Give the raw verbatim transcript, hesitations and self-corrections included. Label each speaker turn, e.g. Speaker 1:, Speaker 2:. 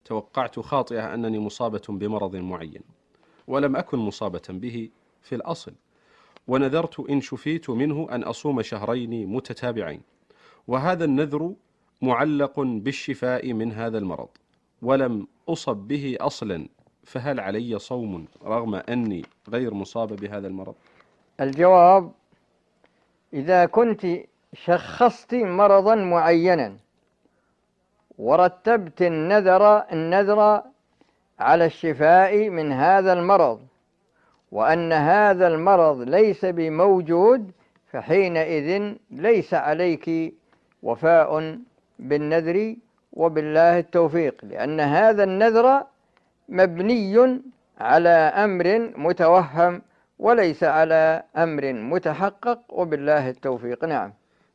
Speaker 1: توقعت خاطئة أنني مصابة بمرض معين، ولم أكن مصابة به في الأصل، ونذرت إن شفيت منه أن أصوم شهرين متتابعين، وهذا النذر معلق بالشفاء من هذا المرض، ولم أصب به أصلا، فهل علي صوم رغم أني غير مصاب بهذا المرض؟
Speaker 2: الجواب: إذا كنت شخصت مرضا معينا ورتبت النذر النذر على الشفاء من هذا المرض، وأن هذا المرض ليس بموجود، فحينئذ ليس عليك وفاء بالنذر، وبالله التوفيق، لأن هذا النذر مبني على أمر متوهم وليس على أمر متحقق، وبالله التوفيق. نعم.